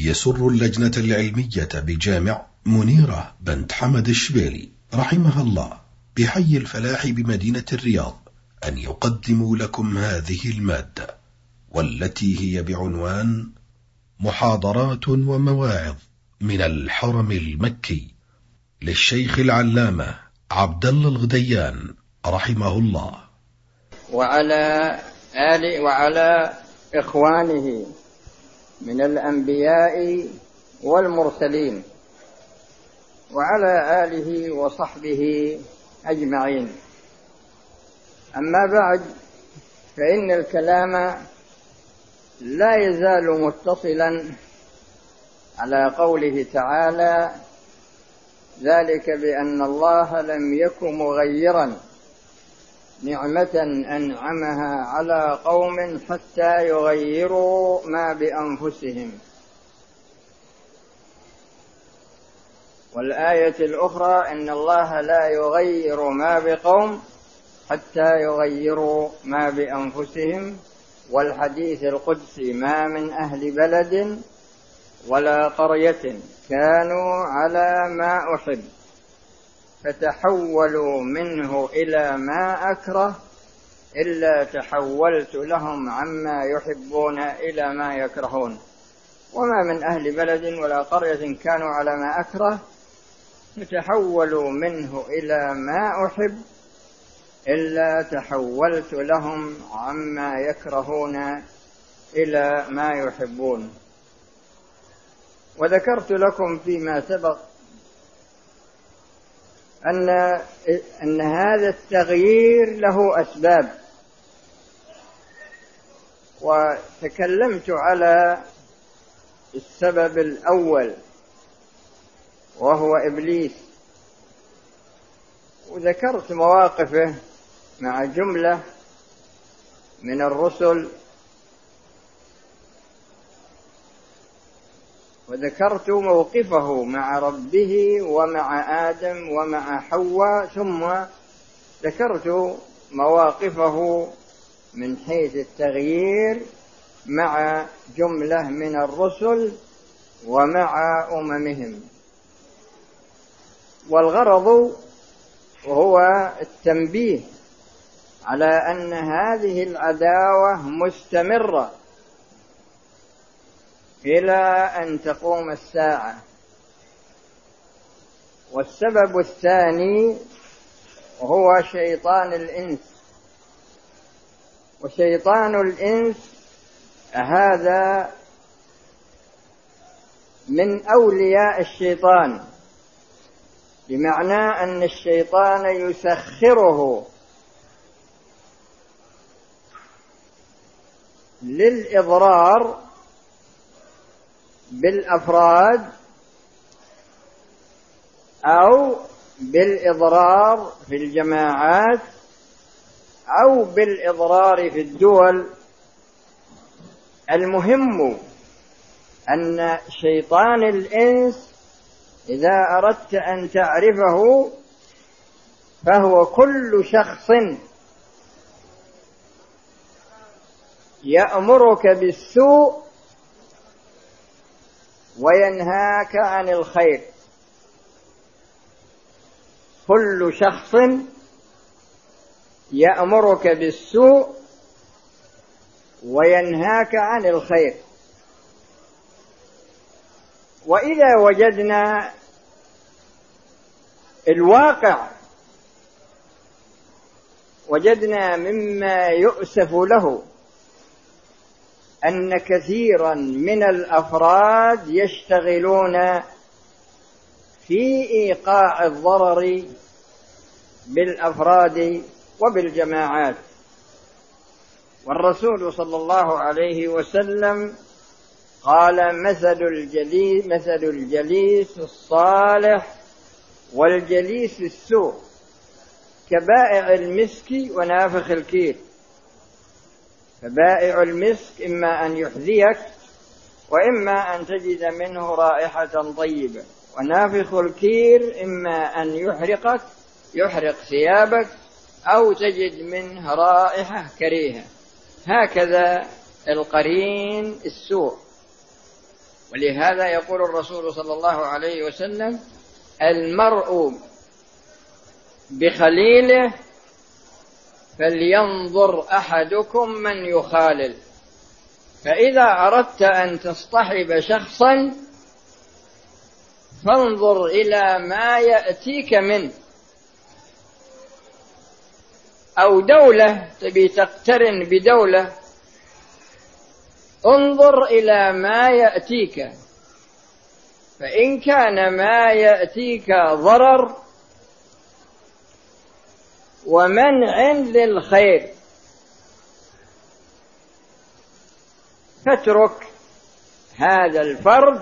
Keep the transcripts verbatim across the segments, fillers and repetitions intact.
يسر اللجنة العلمية بجامع منيرة بنت حمد الشبيلي رحمها الله بحي الفلاح بمدينة الرياض أن يقدموا لكم هذه المادة، والتي هي بعنوان محاضرات ومواعظ من الحرم المكي للشيخ العلامة عبد الله الغديان رحمه الله، وعلى آله وعلى إخوانه من الأنبياء والمرسلين، وعلى آله وصحبه أجمعين. أما بعد، فإن الكلام لا يزال متصلا على قوله تعالى: ذلك بأن الله لم يك مغيرا نعمة أنعمها على قوم حتى يغيروا ما بأنفسهم. والآية الأخرى: إن الله لا يغير ما بقوم حتى يغيروا ما بأنفسهم. والحديث القدسي: ما من أهل بلد ولا قرية كانوا على ما أحب فتحولوا منه إلى ما أكره إلا تحولت لهم عما يحبون إلى ما يكرهون. وما من أهل بلد ولا قرية كانوا على ما أكره فتحولوا منه إلى ما أحب إلا تحولت لهم عما يكرهون إلى ما يحبون. وذكرت لكم فيما سبق أن أن هذا التغيير له أسباب، وتكلمت على السبب الأول وهو إبليس، وذكرت مواقفه مع جملة من الرسل، وذكرت موقفه مع ربه ومع آدم ومع حواء، ثم ذكرت مواقفه من حيث التغيير مع جملة من الرسل ومع أممهم. والغرض هو التنبيه على أن هذه العداوة مستمرة إلى أن تقوم الساعة. والسبب الثاني هو شيطان الإنس. وشيطان الإنس هذا من أولياء الشيطان، بمعنى أن الشيطان يسخره للإضرار بالأفراد أو بالإضرار في الجماعات أو بالإضرار في الدول. المهم أن شيطان الإنس إذا أردت أن تعرفه فهو كل شخص يأمرك بالسوء وينهاك عن الخير. كل شخص يأمرك بالسوء وينهاك عن الخير. وإذا وجدنا الواقع وجدنا مما يؤسف له أن كثيرا من الأفراد يشتغلون في إيقاع الضرر بالأفراد وبالجماعات. والرسول صلى الله عليه وسلم قال: مثل الجليس, مثل الجليس الصالح والجليس السوء كبائع المسك ونافخ الكير. فبائع المسك إما أن يحذيك وإما أن تجد منه رائحة طيبة، ونافخ الكير إما أن يحرقك يحرق ثيابك أو تجد منه رائحة كريهة. هكذا القرين السوء. ولهذا يقول الرسول صلى الله عليه وسلم: المرء بخليله فلينظر أحدكم من يخالل. فإذا أردت أن تصطحب شخصا فانظر إلى ما يأتيك منه، أو دولة تبي تقترن بدولة، انظر إلى ما يأتيك، فإن كان ما يأتيك ضرر ومنع للخير فاترك هذا الفرد،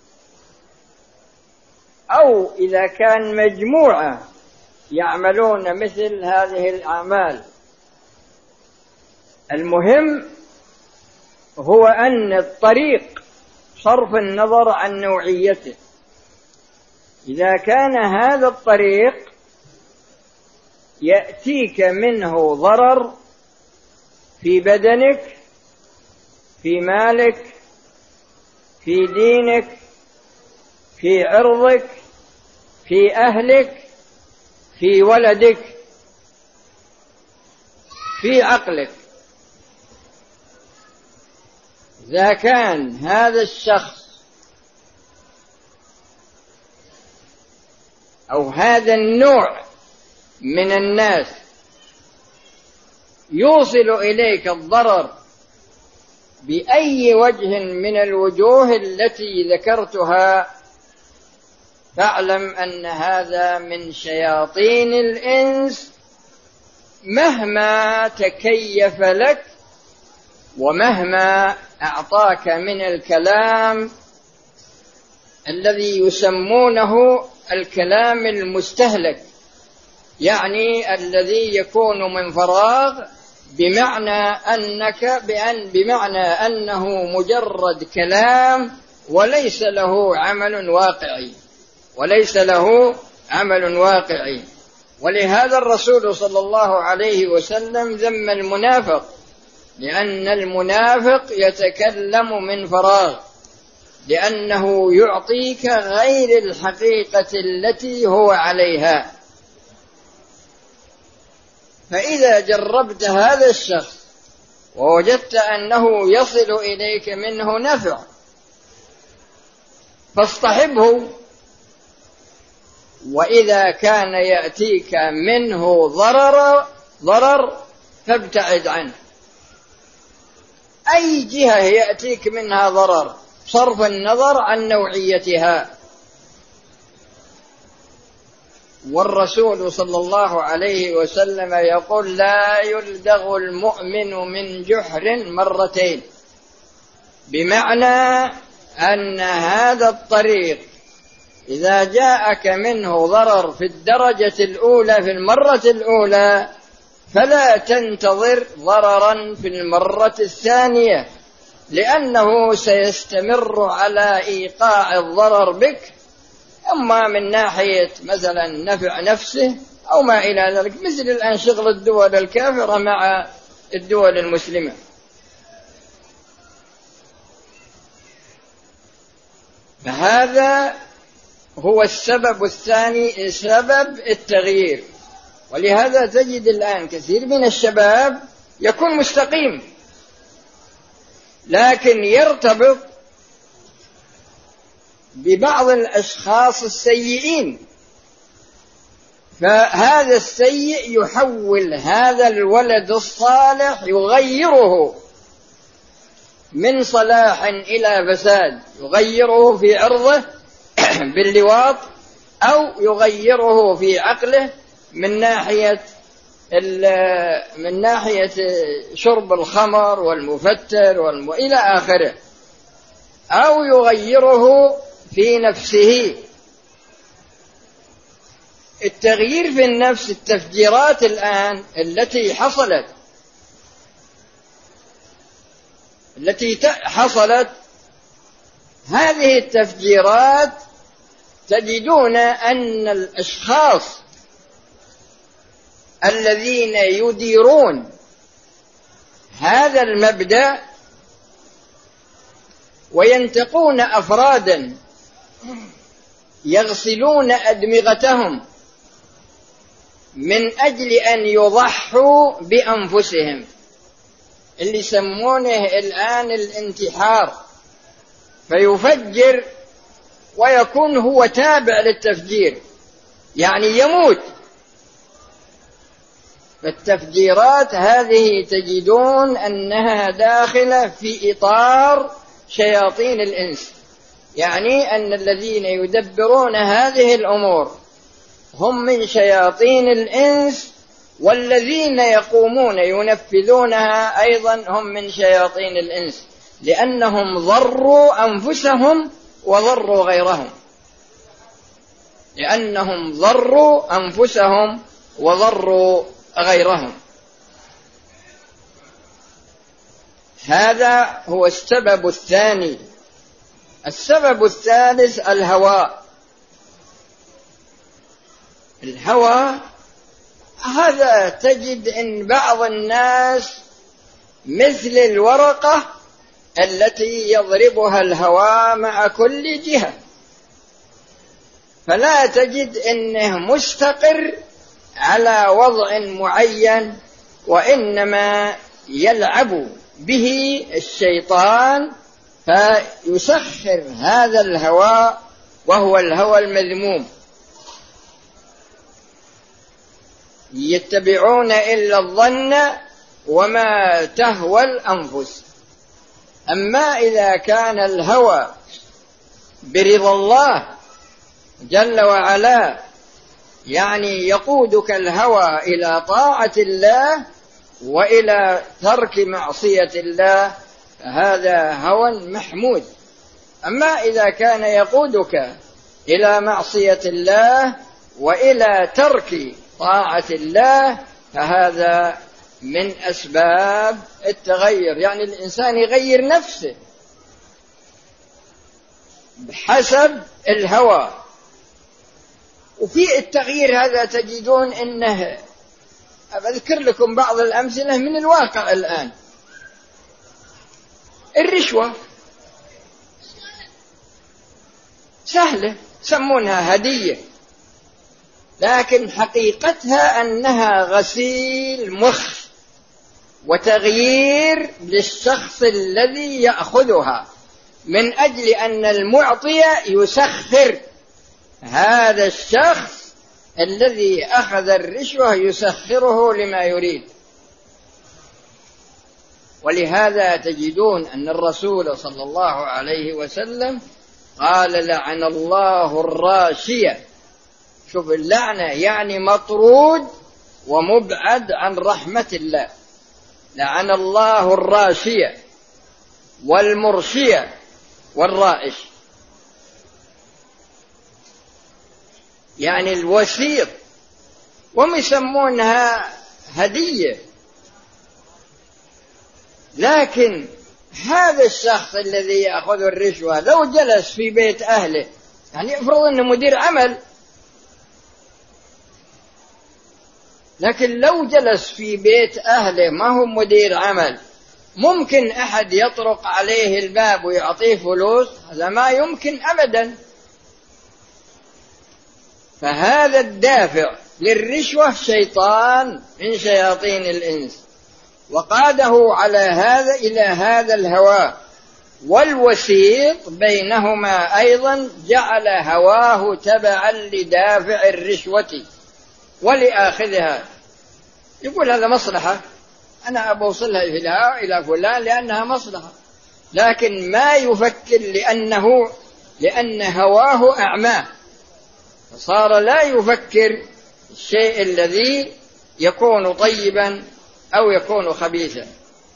أو إذا كان مجموعة يعملون مثل هذه الأعمال. المهم هو أن الطريق صرف النظر عن نوعيته، إذا كان هذا الطريق يأتيك منه ضرر في بدنك، في مالك، في دينك، في عرضك، في أهلك، في ولدك، في عقلك، إذا كان هذا الشخص أو هذا النوع من الناس يوصل إليك الضرر بأي وجه من الوجوه التي ذكرتها، فاعلم أن هذا من شياطين الإنس، مهما تكيف لك ومهما أعطاك من الكلام الذي يسمونه الكلام المستهلك، يعني الذي يكون من فراغ، بمعنى أنك بأن بمعنى أنه مجرد كلام وليس له عمل واقعي وليس له عمل واقعي. ولهذا الرسول صلى الله عليه وسلم ذم المنافق، لأن المنافق يتكلم من فراغ، لأنه يعطيك غير الحقيقة التي هو عليها. فإذا جربت هذا الشخص ووجدت أنه يصل إليك منه نفع فاصطحبه، وإذا كان يأتيك منه ضرر ضرر فابتعد عنه. أي جهة يأتيك منها ضرر صرف النظر عن نوعيتها. والرسول صلى الله عليه وسلم يقول: لا يلدغ المؤمن من جحر مرتين، بمعنى أن هذا الطريق إذا جاءك منه ضرر في الدرجة الأولى في المرة الأولى فلا تنتظر ضررا في المرة الثانية، لأنه سيستمر على إيقاع الضرر بك، أما من ناحية مثلا نفع نفسه أو ما إلى ذلك، مثل الآن شغل الدول الكافرة مع الدول المسلمة. فهذا هو السبب الثاني، سبب التغيير. ولهذا تجد الآن كثير من الشباب يكون مستقيم لكن يرتبط ببعض الأشخاص السيئين، فهذا السيء يحول هذا الولد الصالح، يغيره من صلاح إلى فساد، يغيره في عرضه باللواط، أو يغيره في عقله من ناحية من ناحية شرب الخمر والمفتر والم... إلى آخره، أو يغيره في نفسه. التغيير في النفس، التفجيرات الآن التي حصلت التي حصلت هذه التفجيرات تجدون أن الأشخاص الذين يديرون هذا المبدأ وينتقون أفرادا يغسلون أدمغتهم من أجل أن يضحوا بأنفسهم، اللي يسمونه الآن الانتحار، فيفجر ويكون هو تابع للتفجير، يعني يموت. فالتفجيرات هذه تجدون أنها داخلة في إطار شياطين الإنس، يعني أن الذين يدبرون هذه الأمور هم من شياطين الإنس، والذين يقومون ينفذونها أيضا هم من شياطين الإنس، لأنهم ضروا أنفسهم وضروا غيرهم، لأنهم ضروا أنفسهم وضروا غيرهم. هذا هو السبب الثاني. السبب الثالث الهوى. الهوى هذا تجد إن بعض الناس مثل الورقة التي يضربها الهوى مع كل جهة، فلا تجد إنه مستقر على وضع معين، وإنما يلعب به الشيطان فيسخر هذا الهوى، وهو الهوى المذموم. يتبعون إلا الظن وما تهوى الأنفس. أما إذا كان الهوى برضا الله جل وعلا، يعني يقودك الهوى إلى طاعة الله وإلى ترك معصية الله، هذا هوى محمود. أما إذا كان يقودك إلى معصية الله وإلى ترك طاعة الله، فهذا من أسباب التغير، يعني الإنسان يغير نفسه بحسب الهوى. وفي التغيير هذا تجدون إنه، أذكر لكم بعض الأمثلة من الواقع الآن. الرشوة سهلة، سمونها هدية، لكن حقيقتها أنها غسيل مخ وتغيير للشخص الذي يأخذها، من أجل أن المعطي يسخر هذا الشخص الذي أخذ الرشوة، يسخره لما يريد. ولهذا تجدون أن الرسول صلى الله عليه وسلم قال: لعن الله الراشية. شوف اللعنة، يعني مطرود ومبعد عن رحمة الله. لعن الله الراشية والمرشية والرائش، يعني الوسيط، وهم يسمونها هدية. لكن هذا الشخص الذي يأخذ الرشوة لو جلس في بيت أهله، يعني افرض أنه مدير عمل، لكن لو جلس في بيت أهله ما هو مدير عمل، ممكن أحد يطرق عليه الباب ويعطيه فلوس؟ هذا ما يمكن أبدا. فهذا الدافع للرشوة شيطان من شياطين الإنس، وقاده على هذا إلى هذا الهوى. والوسيط بينهما أيضا جعل هواه تبعا لدافع الرشوة ولآخذها. يقول هذا مصلحة، أنا أبوصلها إلى فلان لأنها مصلحة، لكن ما يفكر لأنه لأن هواه أعماه، فصار لا يفكر الشيء الذي يكون طيبا أو يكون خبيثا.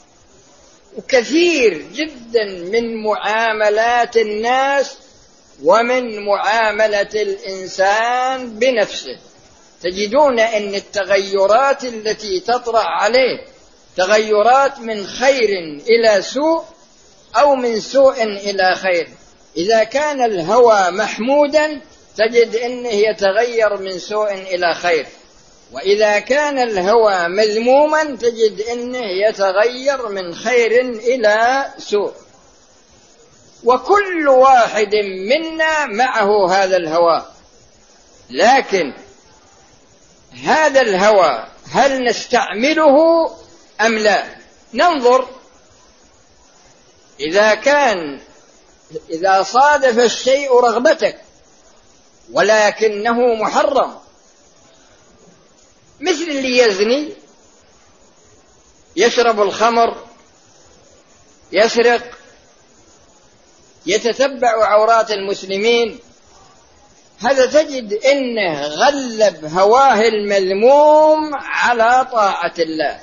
وكثير جدا من معاملات الناس ومن معاملة الإنسان بنفسه تجدون أن التغيرات التي تطرأ عليه تغيرات من خير إلى سوء أو من سوء إلى خير. إذا كان الهوى محمودا تجد أنه يتغير من سوء إلى خير، وإذا كان الهوى مذموما تجد أنه يتغير من خير إلى سوء. وكل واحد منا معه هذا الهوى، لكن هذا الهوى هل نستعمله أم لا؟ ننظر. إذا كان إذا صادف الشيء رغبتك ولكنه محرم، مثل اللي يزني، يشرب الخمر، يسرق، يتتبع عورات المسلمين، هذا تجد إنه غلب هواه المذموم على طاعة الله.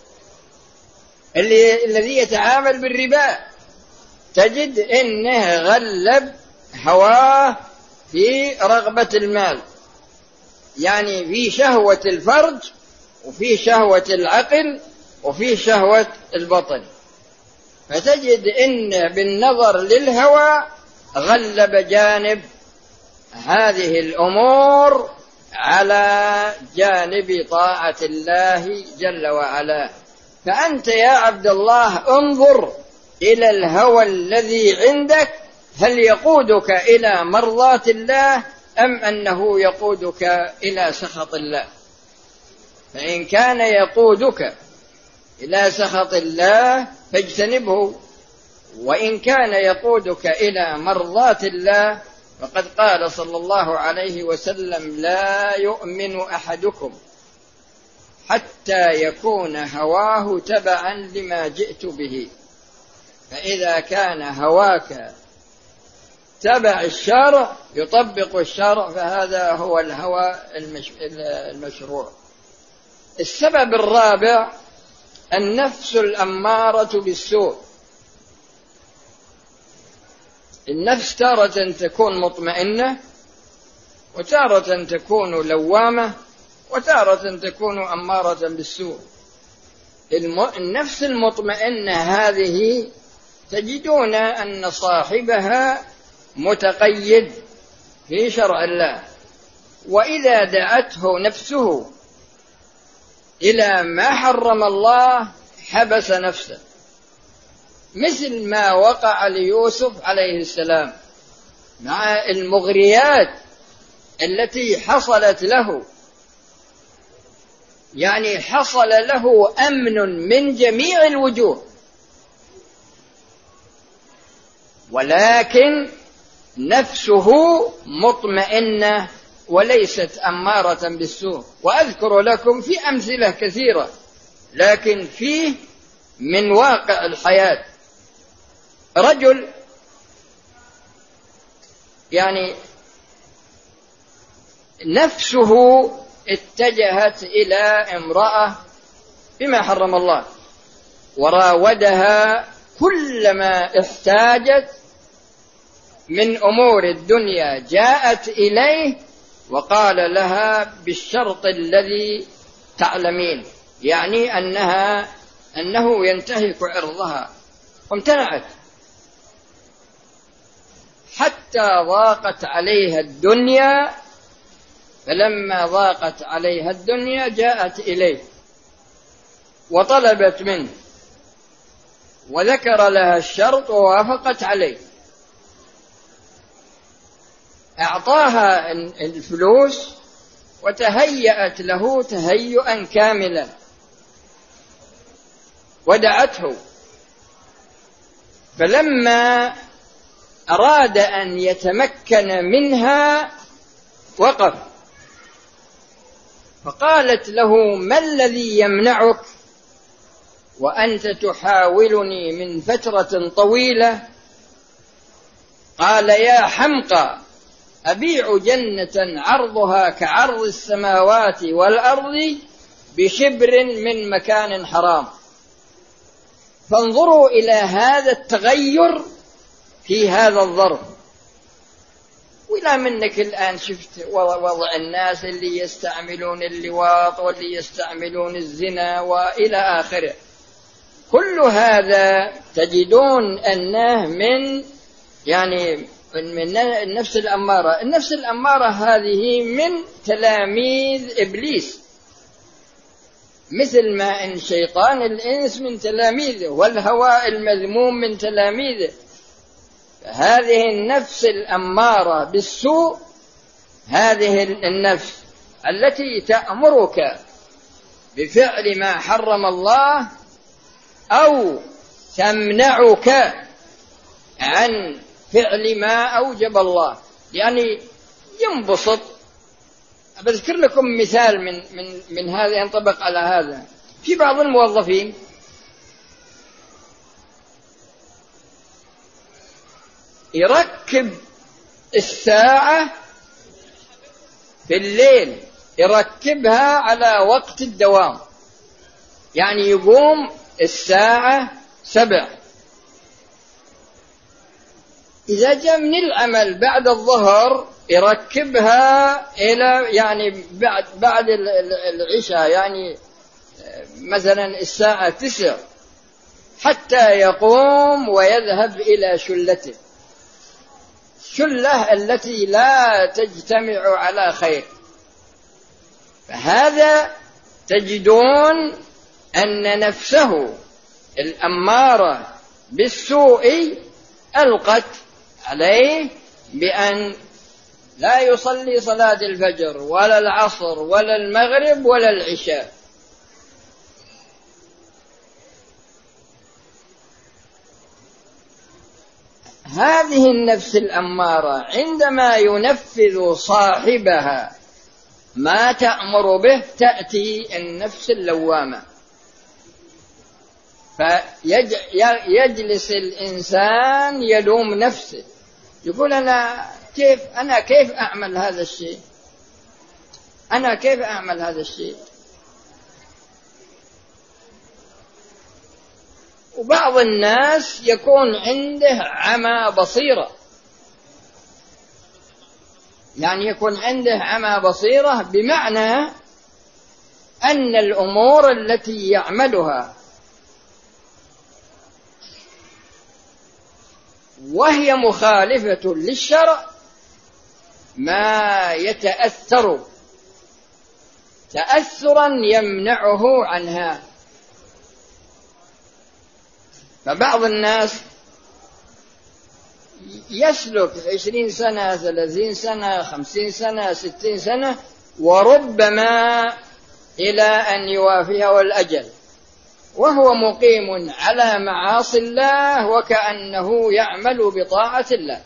اللي الذي يتعامل بالربا تجد إنه غلب هواه في رغبة المال، يعني في شهوة الفرج وفي شهوة العقل وفي شهوة البطن، فتجد إن بالنظر للهوى غلب جانب هذه الأمور على جانب طاعة الله جل وعلا. فأنت يا عبد الله انظر إلى الهوى الذي عندك، هل يقودك إلى مرضاة الله أم أنه يقودك إلى سخط الله؟ فإن كان يقودك إلى سخط الله فاجتنبه، وإن كان يقودك إلى مرضاة الله فقد قال صلى الله عليه وسلم: لا يؤمن أحدكم حتى يكون هواه تبعا لما جئت به. فإذا كان هواك تبع الشرع يطبق الشرع، فهذا هو الهوى المشروع. السبب الرابع النفس الأمارة بالسوء. النفس تارة تكون مطمئنة، وتارة تكون لوامة، وتارة تكون أمارة بالسوء. النفس المطمئنة هذه تجدون أن صاحبها متقيد في شرع الله، وإذا دعته نفسه إلى ما حرم الله حبس نفسه، مثل ما وقع ليوسف عليه السلام مع المغريات التي حصلت له، يعني حصل له أمن من جميع الوجوه، ولكن نفسه مطمئنة وليست أمارة بالسوء. وأذكر لكم في أمثلة كثيرة، لكن فيه من واقع الحياة. رجل يعني نفسه اتجهت إلى امرأة بما حرم الله، وراودها كلما احتاجت من أمور الدنيا جاءت إليه وقال لها بالشرط الذي تعلمين، يعني أنها أنه ينتهك عرضها، وامتنعت حتى ضاقت عليها الدنيا. فلما ضاقت عليها الدنيا جاءت إليه وطلبت منه، وذكر لها الشرط ووافقت عليه، أعطاها الفلوس وتهيأت له تهيئا كاملا ودعته. فلما أراد أن يتمكن منها وقف، فقالت له: ما الذي يمنعك وأنت تحاولني من فترة طويلة؟ قال: يا حمقى، أبيع جنة عرضها كعرض السماوات والأرض بشبر من مكان حرام. فانظروا إلى هذا التغير في هذا الظرف. وإلى منك الآن شفت وضع الناس اللي يستعملون اللواط واللي يستعملون الزنا وإلى آخره، كل هذا تجدون أنه من يعني من النفس الأمارة. النفس الأمارة هذه من تلاميذ إبليس، مثل ما إن شيطان الإنس من تلاميذه، والهوى المذموم من تلاميذه. هذه النفس الأمارة بالسوء، هذه النفس التي تأمرك بفعل ما حرم الله أو تمنعك عن فعل ما أوجب الله. يعني ينبسط. بذكر لكم مثال من من من هذا ينطبق على هذا. في بعض الموظفين يركب الساعة في الليل، يركبها على وقت الدوام، يعني يقوم الساعة سبع، إذا جاء من العمل بعد الظهر يركبها إلى يعني بعد بعد العشاء، يعني مثلا الساعة تسع، حتى يقوم ويذهب إلى شلته، شلة التي لا تجتمع على خير. فهذا تجدون أن نفسه الأمارة بالسوء ألقت عليه بأن لا يصلي صلاة الفجر ولا العصر ولا المغرب ولا العشاء. هذه النفس الأمارة عندما ينفذ صاحبها ما تأمر به تأتي النفس اللوامة، فيجلس الإنسان يلوم نفسه، يقول أنا كيف أنا كيف أعمل هذا الشيء، أنا كيف أعمل هذا الشيء. وبعض الناس يكون عنده عمى بصيرة، يعني يكون عنده عمى بصيرة بمعنى أن الأمور التي يعملها وهي مخالفة للشرع ما يتأثر تأثرا يمنعه عنها. فبعض الناس يسلك عشرين سنة ثلاثين سنة خمسين سنة ستين سنة وربما إلى أن يوافيه الأجل وهو مقيم على معاصي الله وكأنه يعمل بطاعة الله،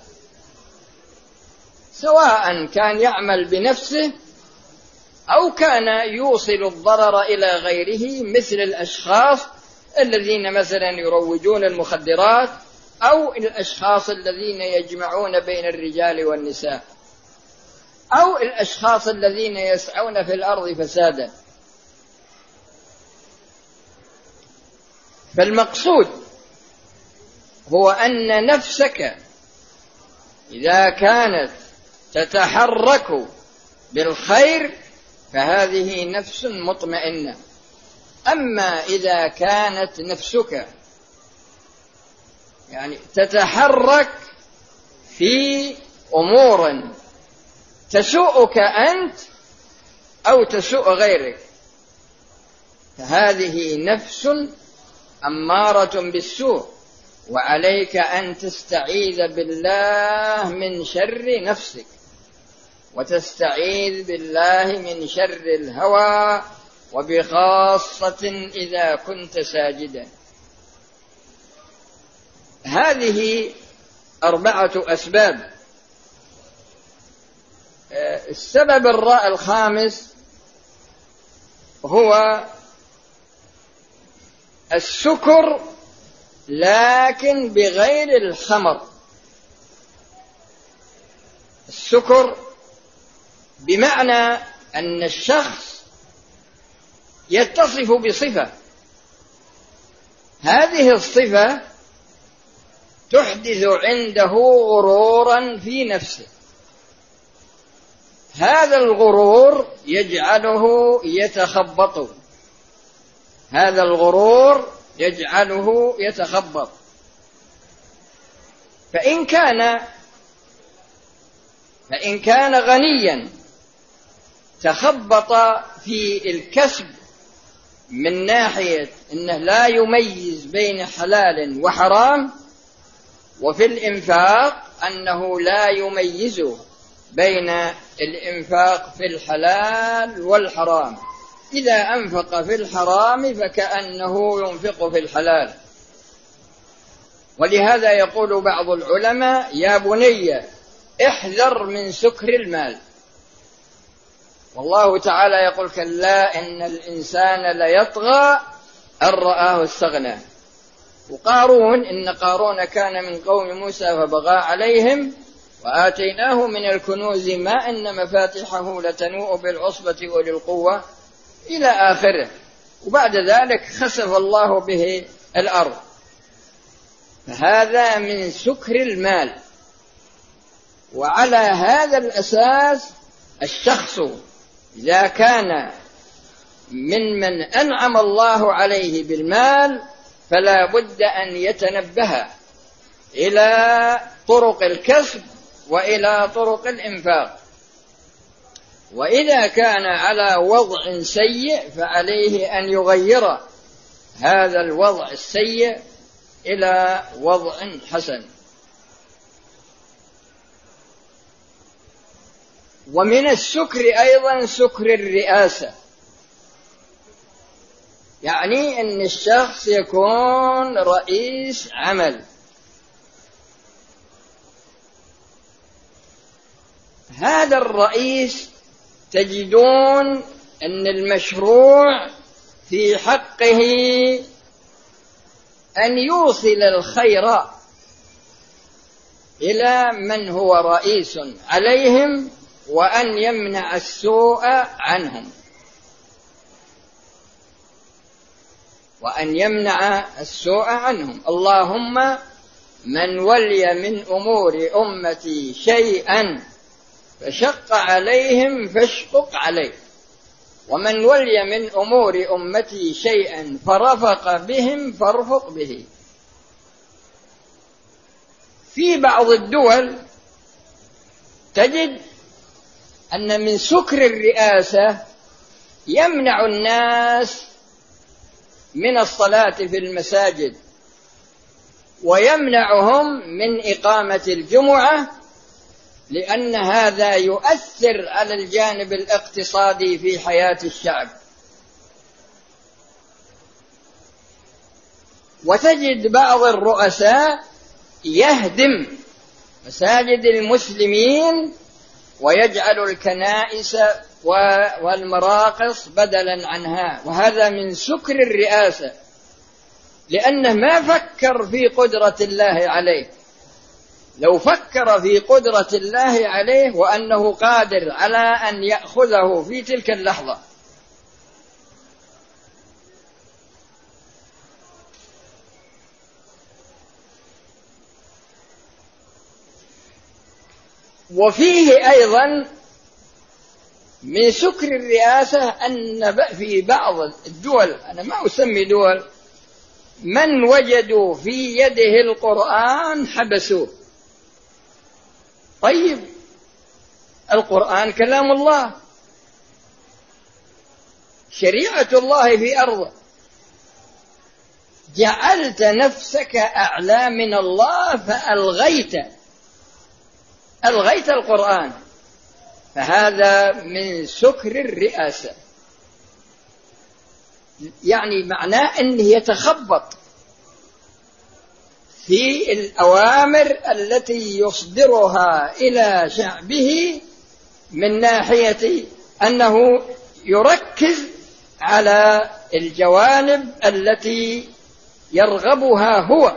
سواء كان يعمل بنفسه أو كان يوصل الضرر إلى غيره، مثل الأشخاص الذين مثلا يروجون المخدرات أو الأشخاص الذين يجمعون بين الرجال والنساء أو الأشخاص الذين يسعون في الأرض فسادا. فالمقصود هو أن نفسك إذا كانت تتحرك بالخير فهذه نفس مطمئنة، أما إذا كانت نفسك يعني تتحرك في أمور تسوءك أنت أو تسوء غيرك فهذه نفس أمارة بالسوء، وعليك أن تستعيذ بالله من شر نفسك وتستعيذ بالله من شر الهوى، وبخاصة إذا كنت ساجدا. هذه أربعة أسباب. السبب الخامس هو السكر لكن بغير الخمر. السكر بمعنى أن الشخص يتصف بصفة، هذه الصفة تحدث عنده غرورا في نفسه، هذا الغرور يجعله يتخبط، هذا الغرور يجعله يتخبط. فإن كان فإن كان غنيا تخبط في الكسب من ناحية أنه لا يميز بين حلال وحرام، وفي الإنفاق أنه لا يميز بين الإنفاق في الحلال والحرام، إذا أنفق في الحرام فكأنه ينفق في الحلال. ولهذا يقول بعض العلماء: يا بني احذر من سكر المال. والله تعالى يقول: كلا إن الإنسان ليطغى أن رآه استغنى. وقارون: إن قارون كان من قوم موسى فبغى عليهم وآتيناه من الكنوز ما إن مفاتحه لتنوء بالعصبة أولي القوة إلى آخره. وبعد ذلك خسف الله به الأرض. فهذا من سكر المال. وعلى هذا الأساس الشخص إذا كان ممن أنعم الله عليه بالمال فلا بد أن يتنبه إلى طرق الكسب وإلى طرق الإنفاق. وإذا كان على وضع سيء فعليه أن يغير هذا الوضع السيء إلى وضع حسن. ومن السكر أيضا سكر الرئاسة، يعني أن الشخص يكون رئيس عمل. هذا الرئيس تجدون أن المشروع في حقه أن يوصل الخير إلى من هو رئيس عليهم وأن يمنع السوء عنهم، وأن يمنع السوء عنهم. اللهم من ولي من أمور أمتي شيئا فشق عليهم فاشقق عليه، ومن ولي من أمور أمتي شيئا فرفق بهم فارفق به. في بعض الدول تجد أن من سكر الرئاسة يمنع الناس من الصلاة في المساجد، ويمنعهم من إقامة الجمعة، لأن هذا يؤثر على الجانب الاقتصادي في حياة الشعب. وتجد بعض الرؤساء يهدم مساجد المسلمين ويجعل الكنائس والمراقص بدلا عنها، وهذا من سكر الرئاسة، لأنه ما فكر في قدرة الله عليه. لو فكر في قدرة الله عليه وأنه قادر على أن يأخذه في تلك اللحظة. وفيه أيضا من سكر الرئاسة أن في بعض الدول، أنا ما أسمي دول، من وجدوا في يده القرآن حبسوه. طيب القرآن كلام الله، شريعة الله في أرضه، جعلت نفسك أعلى من الله فألغيت ألغيت القرآن، فهذا من سكر الرئاسة. يعني معناه أنه يتخبط في الأوامر التي يصدرها إلى شعبه من ناحية أنه يركز على الجوانب التي يرغبها هو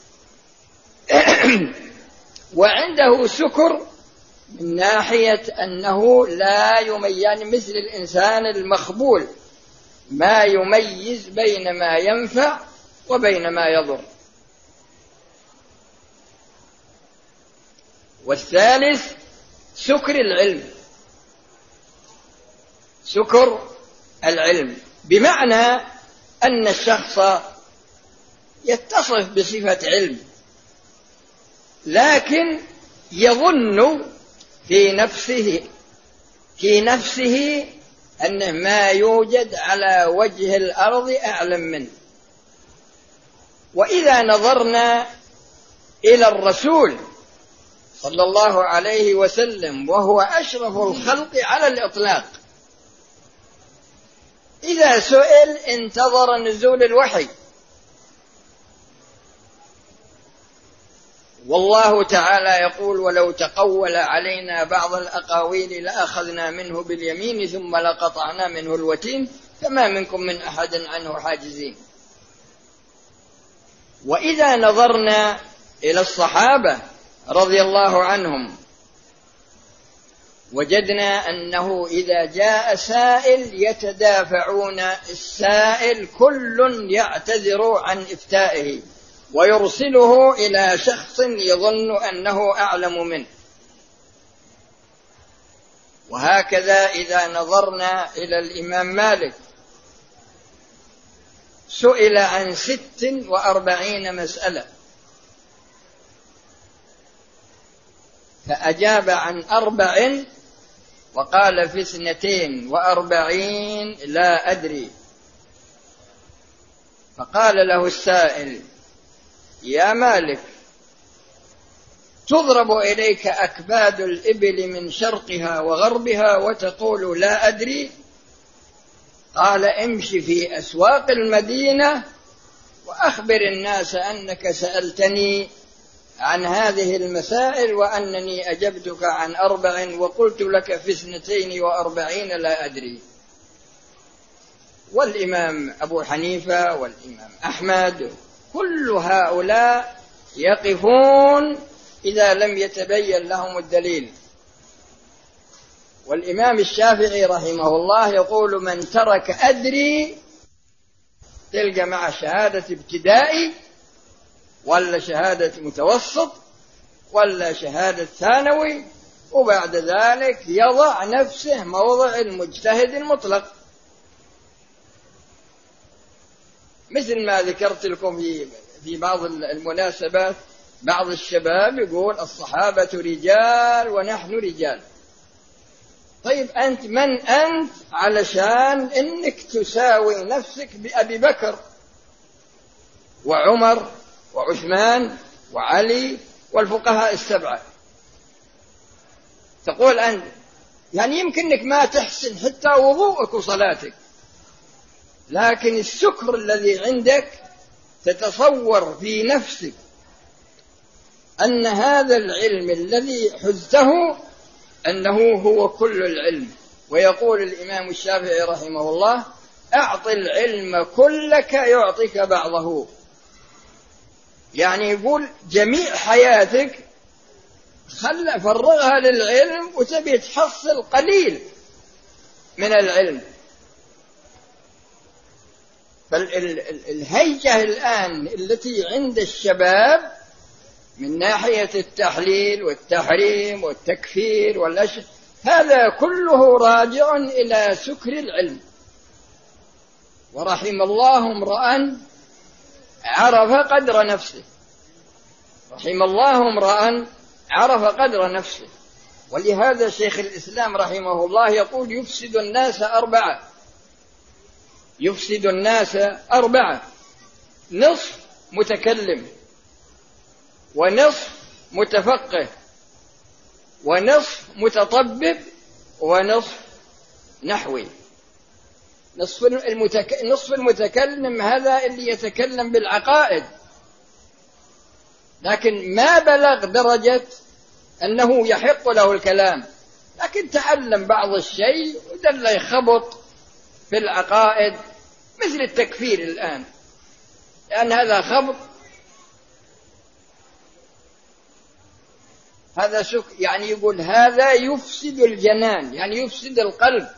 وعنده سكر من ناحية أنه لا يميز، يعني مثل الإنسان المخبول ما يميز بين ما ينفع وبين ما يضر. والثالث سكر العلم، سكر العلم بمعنى أن الشخص يتصف بصفة علم لكن يظن في نفسه في نفسه أنه ما يوجد على وجه الأرض أعلم منه. وإذا نظرنا إلى الرسول صلى الله عليه وسلم وهو أشرف الخلق على الإطلاق، إذا سئل انتظر نزول الوحي. والله تعالى يقول: ولو تقول علينا بعض الأقاويل لأخذنا منه باليمين ثم لقطعنا منه الوتين فما منكم من أحد عنه حاجزين. وإذا نظرنا إلى الصحابة رضي الله عنهم وجدنا أنه إذا جاء سائل يتدافعون، السائل كل يعتذر عن إفتائه ويرسله إلى شخص يظن أنه أعلم منه. وهكذا إذا نظرنا إلى الإمام مالك سئل عن ست وأربعين مسألة فأجاب عن أربع وقال في اثنتين وأربعين لا أدري. فقال له السائل: يا مالك، تضرب إليك أكباد الإبل من شرقها وغربها وتقول لا أدري؟ قال: امش في أسواق المدينة وأخبر الناس أنك سألتني عن هذه المسائل وأنني أجبتك عن أربع وقلت لك في اثنتين وأربعين لا أدري. والإمام أبو حنيفة والإمام أحمد كل هؤلاء يقفون إذا لم يتبين لهم الدليل. والإمام الشافعي رحمه الله يقول: من ترك أدري تلقى مع شهادة ابتدائي ولا شهادة متوسط ولا شهادة ثانوي، وبعد ذلك يضع نفسه موضع المجتهد المطلق، مثل ما ذكرت لكم في في بعض المناسبات. بعض الشباب يقول: الصحابة رجال ونحن رجال. طيب أنت من أنت علشان إنك تساوي نفسك بأبي بكر وعمر وعثمان وعلي والفقهاء السبعة؟ تقول أنت يعني يمكنك ما تحسن حتى وضوءك وصلاتك، لكن السكر الذي عندك تتصور في نفسك أن هذا العلم الذي حزته أنه هو كل العلم. ويقول الإمام الشافعي رحمه الله: أعط العلم كلك يعطيك بعضه. يعني يقول جميع حياتك خل فرغها للعلم وتبي تحصل قليل من العلم. فالهيجة الآن التي عند الشباب من ناحية التحليل والتحريم والتكفير والأشياء، هذا كله راجع إلى سكر العلم. ورحم الله امرأ عرف قدر نفسه، رحم الله امرأ عرف قدر نفسه. ولهذا شيخ الإسلام رحمه الله يقول: يفسد الناس أربعة، يفسد الناس أربعة: نصف متكلم، ونصف متفقه، ونصف متطبب، ونصف نحوي. نصف المتك... نصف المتكلم هذا اللي يتكلم بالعقائد، لكن ما بلغ درجة أنه يحق له الكلام، لكن تعلم بعض الشيء ودل يخبط في العقائد، مثل التكفير الآن، لأن هذا خبط، هذا سك يعني يقول هذا يفسد الجنان، يعني يفسد القلب.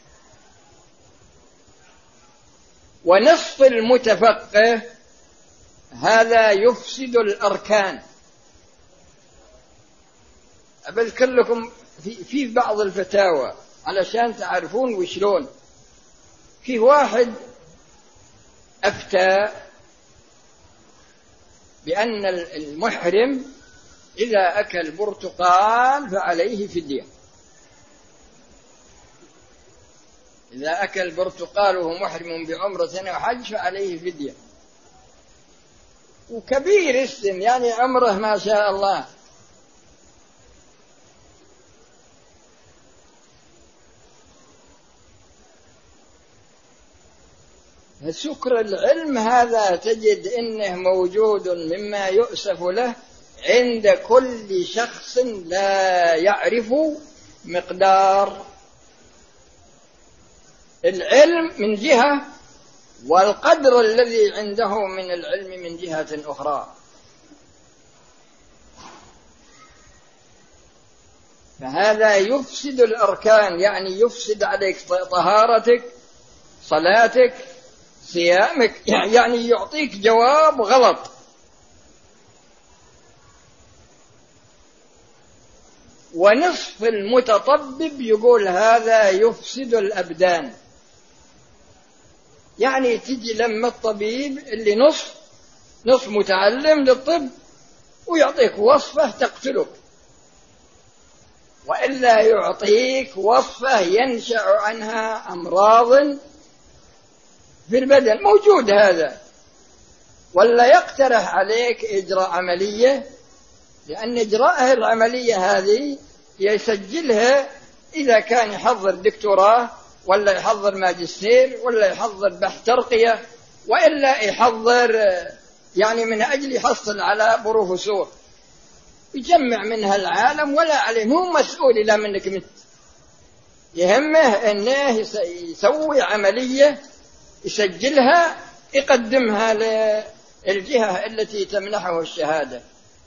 ونصف المتفقه هذا يفسد الأركان. أذكر لكم في, في بعض الفتاوى علشان تعرفون وشلون. في واحد أفتى بأن المحرم إذا أكل برتقال فعليه فدية، إذا أكل برتقال وهو محرم بعمرة أو حج فعليه فدية. وكبير السن، يعني عمره ما شاء الله. شكر العلم هذا تجد إنه موجود مما يؤسف له عند كل شخص لا يعرف مقدار العلم من جهة، والقدر الذي عنده من العلم من جهة أخرى. فهذا يفسد الأركان، يعني يفسد عليك طهارتك، صلاتك، صيامك، يعني يعطيك جواب غلط. ونصف المتطبب يقول هذا يفسد الأبدان، يعني تجي لما الطبيب اللي نصف نصف متعلم للطب ويعطيك وصفة تقتلك، وإلا يعطيك وصفة ينشأ عنها أمراض في البدن، موجود هذا. ولا يقترح عليك إجراء عملية، لأن إجراء العملية هذه يسجلها إذا كان يحضر دكتوراه ولا يحضر ماجستير ولا يحضر بحث ترقية، وإلا يحضر يعني من أجل يحصل على بروفيسور يجمع منها العالم ولا عليه، مو مسؤول إلا منك مت. يهمه أنه يسوي عملية يسجلها يقدمها للجهة التي تمنحه الشهادة.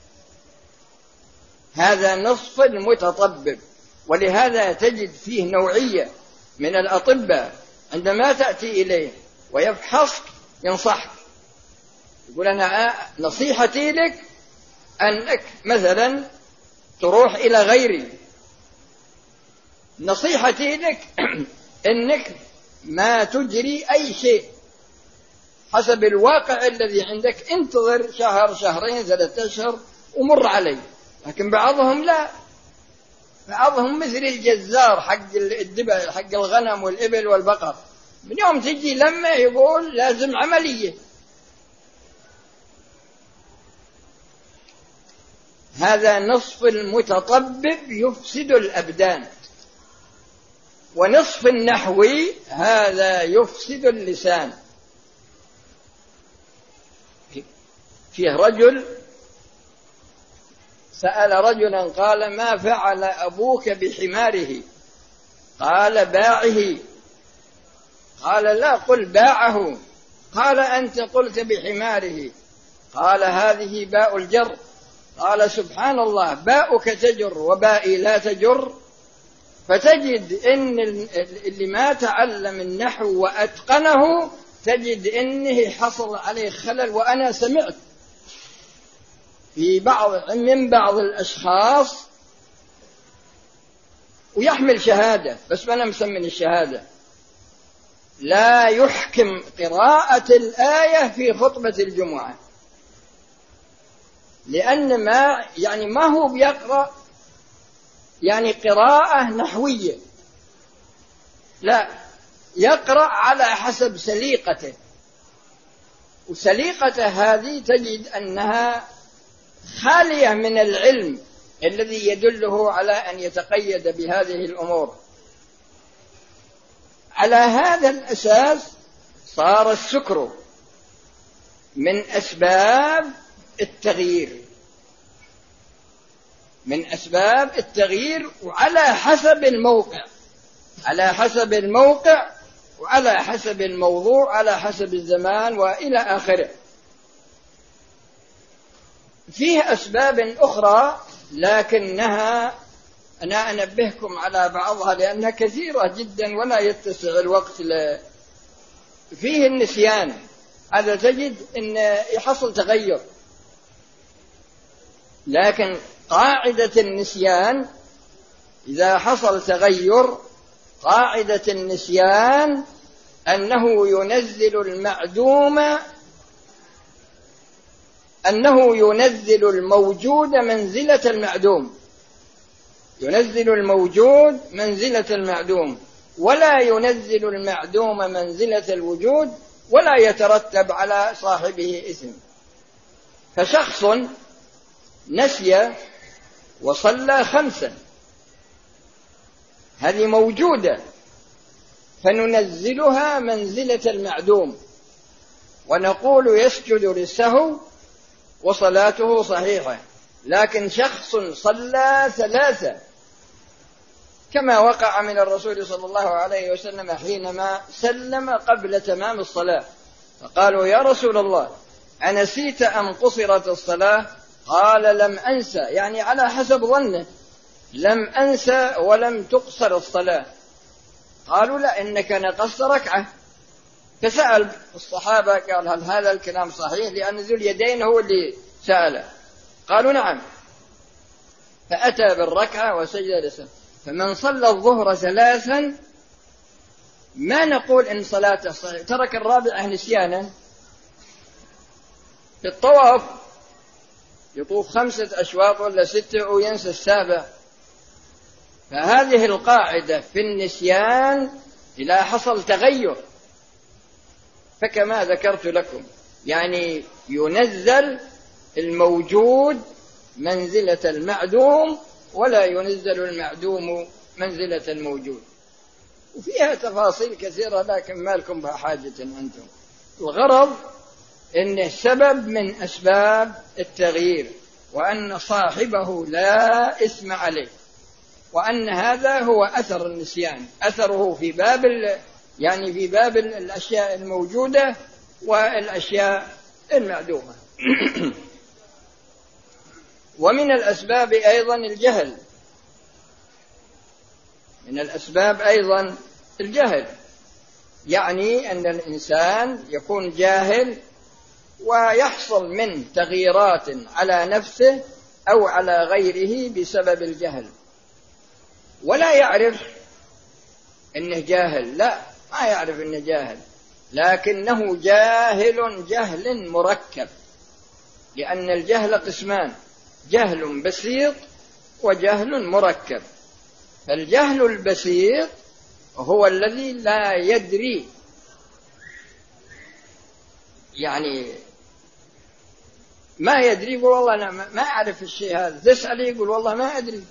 هذا نصف المتطبب. ولهذا تجد فيه نوعية من الأطباء عندما تأتي إليه ويفحصك ينصحك، يقول أنا نصيحتي لك أنك مثلا تروح إلى غيري، نصيحتي لك أنك ما تجري أي شيء حسب الواقع الذي عندك، انتظر شهر شهرين ثلاثة أشهر ومر عليه. لكن بعضهم لا، بعضهم مثل الجزار حق الدبل حق الغنم والإبل والبقر، من يوم تجي لما يقول لازم عملية. هذا نصف المتطبب يفسد الأبدان. ونصف النحوي هذا يفسد اللسان. فيه رجل سأل رجلا قال ما فعل أبوك بحماره؟ قال باعه. قال لا قل باعه. قال أنت قلت بحماره. قال هذه باء الجر. قال سبحان الله، باؤك تجر وبائي لا تجر. فتجد إن اللي ما تعلم النحو وأتقنه تجد إنه حصل عليه خلل. وأنا سمعت في بعض من بعض الأشخاص ويحمل شهادة، بس أنا مسمن الشهادة، لا يحكم قراءة الآية في خطبة الجمعة، لأن ما يعني ما هو بيقرأ يعني قراءة نحوية، لا، يقرأ على حسب سليقته. وسليقته هذه تجد أنها خالية من العلم الذي يدله على أن يتقيد بهذه الأمور. على هذا الأساس صار السكر من أسباب التغيير، من أسباب التغيير، وعلى حسب الموقع، على حسب الموقع وعلى حسب الموضوع، على حسب الزمان وإلى آخره. فيه أسباب أخرى لكنها أنا أنبهكم على بعضها لأنها كثيرة جدا ولا يتسع الوقت ل... فيه النسيان، هذا تجد أن يحصل تغير، لكن قاعدة النسيان إذا حصل تغير، قاعدة النسيان أنه ينزل المعدوم أنه ينزل الموجود منزلة المعدوم، ينزل الموجود منزلة المعدوم، ولا ينزل المعدوم منزلة الوجود، ولا يترتب على صاحبه إثم. فشخص نسي وصلى خمسا، هذه موجودة، فننزلها منزلة المعدوم ونقول يسجد للسهو وصلاته صحيحة. لكن شخص صلى ثلاثة كما وقع من الرسول صلى الله عليه وسلم حينما سلم قبل تمام الصلاة، فقالوا يا رسول الله أنسيت أم قصرت الصلاة؟ قال لم أنسى، يعني على حسب ظنه لم أنسى ولم تقصر الصلاة. قالوا لا إنك نقصت ركعة. فسأل الصحابة قال هل هذا الكلام صحيح؟ لأن ذو اليدين هو اللي سأله. قالوا نعم. فأتى بالركعة وسجد لسه. فمن صلى الظهر ثلاثا ما نقول إن صلاته صحيح، ترك الرابعة نسيانا. في الطواف يطوف خمسة أشواط ولا ستة وينسى السابع. فهذه القاعدة في النسيان إذا حصل تغير فكما ذكرت لكم، يعني ينزل الموجود منزلة المعدوم ولا ينزل المعدوم منزلة الموجود. وفيها تفاصيل كثيرة لكن ما لكم بها حاجة أنتم. الغرض إنه سبب من أسباب التغيير، وأن صاحبه لا إثم عليه، وأن هذا هو أثر النسيان، أثره في باب يعني في باب الأشياء الموجودة والأشياء المعدومة. ومن الأسباب أيضا الجهل، من الأسباب أيضا الجهل، يعني أن الإنسان يكون جاهل ويحصل منه تغييرات على نفسه أو على غيره بسبب الجهل، ولا يعرف أنه جاهل، لا ما يعرف أنه جاهل، لكنه جاهل جهل مركب، لأن الجهل قسمان: جهل بسيط وجهل مركب. فالجهل البسيط هو الذي لا يدري، يعني ما يدري، يقول والله أنا ما أعرف الشيء هذا، تسأل يقول والله ما أدري.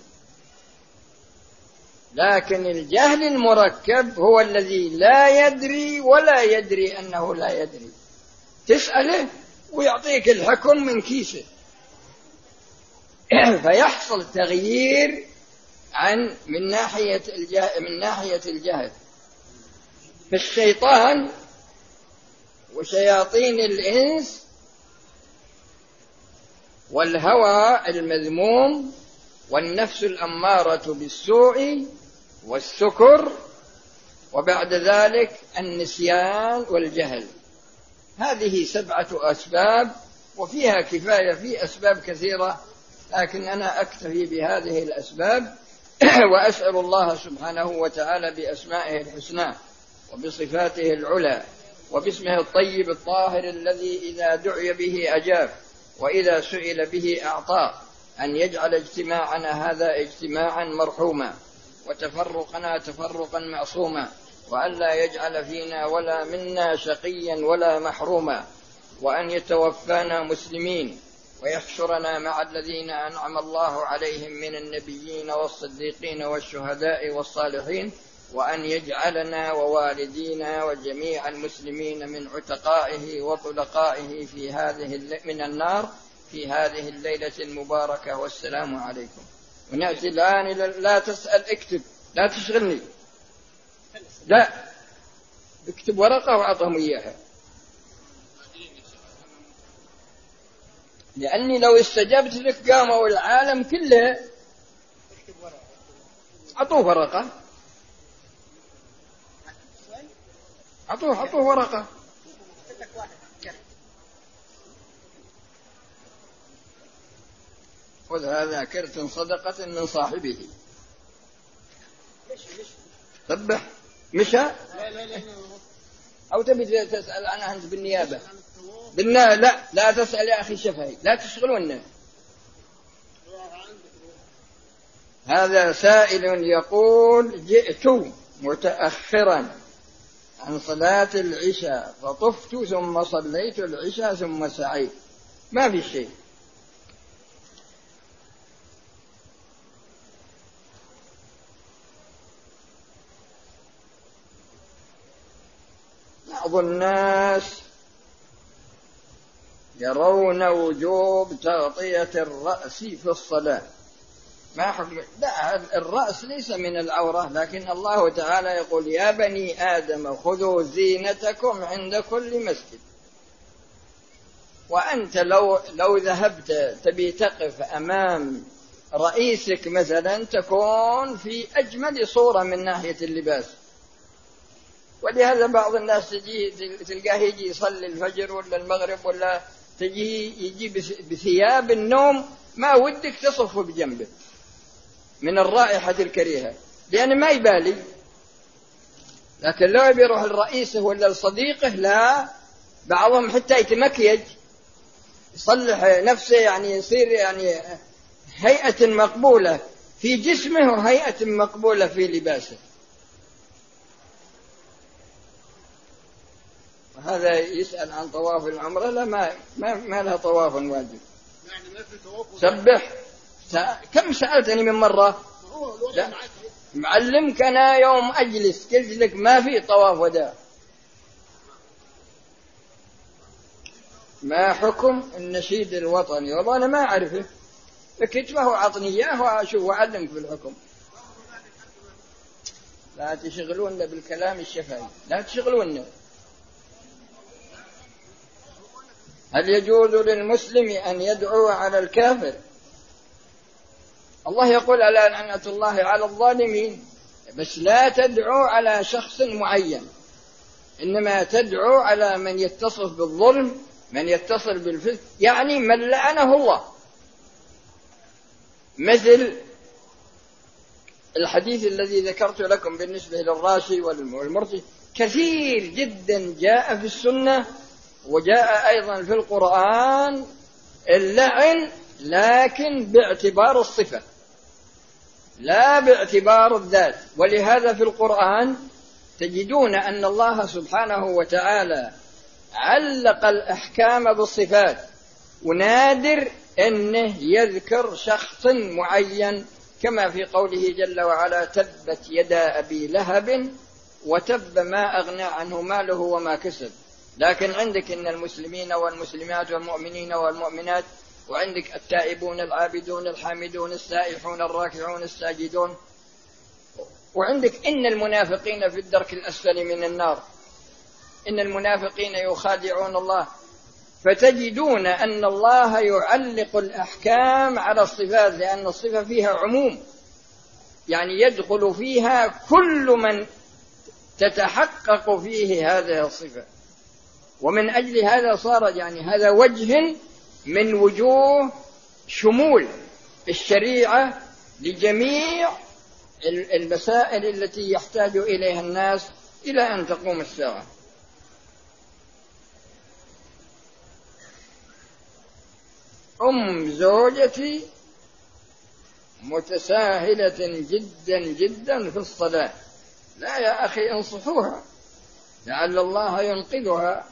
لكن الجهل المركب هو الذي لا يدري ولا يدري أنه لا يدري، تسأله ويعطيك الحكم من كيسه، فيحصل تغيير عن من ناحية الجهل من ناحية الجهل. فالشيطان وشياطين الإنس والهوى المذموم والنفس الأمارة بالسوء والسكر وبعد ذلك النسيان والجهل، هذه سبعة أسباب، وفيها كفاية في أسباب كثيرة، لكن أنا أكتفي بهذه الأسباب. وأسأل الله سبحانه وتعالى بأسمائه الحسنى وبصفاته العلى وباسمه الطيب الطاهر الذي إذا دعي به أجاب وإذا سئل به أعطى، أن يجعل اجتماعنا هذا اجتماعا مرحوما وتفرقنا تفرقا معصوما، وأن لا يجعل فينا ولا منا شقيا ولا محروما، وأن يتوفانا مسلمين ويحشرنا مع الذين أنعم الله عليهم من النبيين والصديقين والشهداء والصالحين، وأن يجعلنا ووالدينا وجميع المسلمين من عتقائه وطلقائه في هذه من النار في هذه الليلة المباركة. والسلام عليكم. ونأتي الآن لا تسأل، اكتب، لا تشغلني، لا اكتب ورقة وأعطهم إياها، لأني لو استجبت لك قاموا العالم كله. أعطوه ورقة، أعطوه أعطوه ورقة. خذ هذا كرت صدقة من صاحبه. سبح مشى. أو تبي تسأل عنها أنت بالنيابة؟ بالنا لا لا تسأل يا أخي شفهي، لا تشغلونا. هذا سائل يقول: جئت متأخرا عن صلاة العشاء فطفت ثم صليت العشاء ثم سعيت، ما في شيء. بعض الناس يرون وجوب تغطية الرأس في الصلاة. ما حكم؟ لا، الرأس ليس من العورة، لكن الله تعالى يقول يا بني آدم خذوا زينتكم عند كل مسجد. وأنت لو لو ذهبت تبي تقف أمام رئيسك مثلا تكون في أجمل صورة من ناحية اللباس. ولهذا بعض الناس تجي تلقاه يجي يصلي الفجر ولا المغرب ولا تجي يجي بثياب النوم ما ودك تصف بجنبه من الرائحة الكريهة، لأن ما يبالي. لكن لو يبي يروح لرئيسه ولا لصديقه لا، بعضهم حتى يتمكيج يصلح نفسه، يعني يصير يعني هيئة مقبولة في جسمه وهيئة مقبولة في لباسه. وهذا يسأل عن طواف العمرة، لا ما ما, ما لها طواف واجب. سبح. كم سألتني من مرة؟ لا. معلمك أنا يوم أجلس قلت لك ما في طواف وداع. ما حكم النشيد الوطني؟ والله أنا ما أعرفه، فكتبه عطني إياه وأشوف وأعلمك بالحكم. لا تشغلون بالكلام الشفهي، لا تشغلون. هل يجوز للمسلم أن يدعو على الكافر؟ الله يقول ألا لعنة الله على الظالمين، بس لا تدعو على شخص معين، إنما تدعو على من يتصف بالظلم، من يتصل بالفسق، يعني من لعنه الله. مثل الحديث الذي ذكرت لكم بالنسبة للراشي والمرتشي، كثير جدا جاء في السنة وجاء أيضا في القرآن اللعن، لكن باعتبار الصفة لا باعتبار الذات. ولهذا في القرآن تجدون أن الله سبحانه وتعالى علق الأحكام بالصفات، ونادر أنه يذكر شخص معين، كما في قوله جل وعلا تبت يدا أبي لهب وتب ما أغنى عنه ماله وما كسب. لكن عندك إن المسلمين والمسلمات والمؤمنين والمؤمنات، وعندك التائبون العابدون الحامدون السائحون الراكعون الساجدون، وعندك إن المنافقين في الدرك الأسفل من النار، إن المنافقين يخادعون الله. فتجدون أن الله يعلق الأحكام على الصفات، لأن الصفة فيها عموم، يعني يدخل فيها كل من تتحقق فيه هذه الصفة. ومن أجل هذا صار يعني هذا وجه من وجوه شمول الشريعة لجميع المسائل التي يحتاج إليها الناس إلى أن تقوم الساعة. أم زوجتي متساهلة جدا جدا في الصلاة. لا يا أخي انصحوها لعل الله ينقذها.